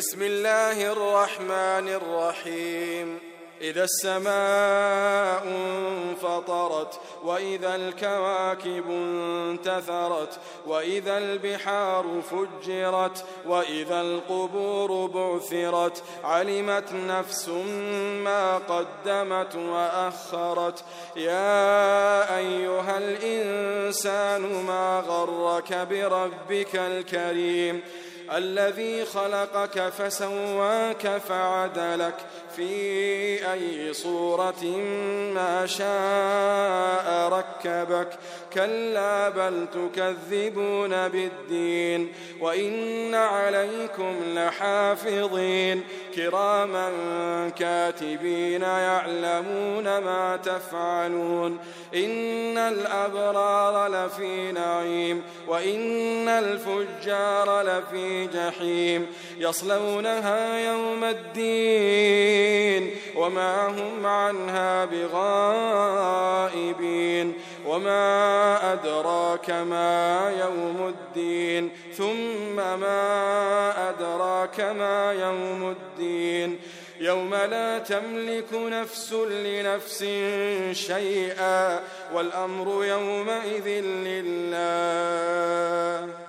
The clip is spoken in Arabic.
بسم الله الرحمن الرحيم. إذا السماء انفطرت وإذا الكواكب انتثرت وإذا البحار فجرت وإذا القبور بعثرت علمت نفس ما قدمت وأخرت. يا أيها الإنسان ما غرك بربك الكريم الذي خلقك فسواك فعدلك في أي صورة ما شاء ركبك. كلا بل تكذبون بالدين وإن عليكم لحافظين كراما كاتبين يعلمون ما تفعلون. إن الأبرار لفي نعيم وإن الفجار لفي جحيم يصلونها يوم الدين وما هم عنها بغائبين. وما أدراك ما يوم الدين ثم ما أدراك ما يوم الدين يوم لا تملك نفس لنفس شيئا والأمر يومئذ لله.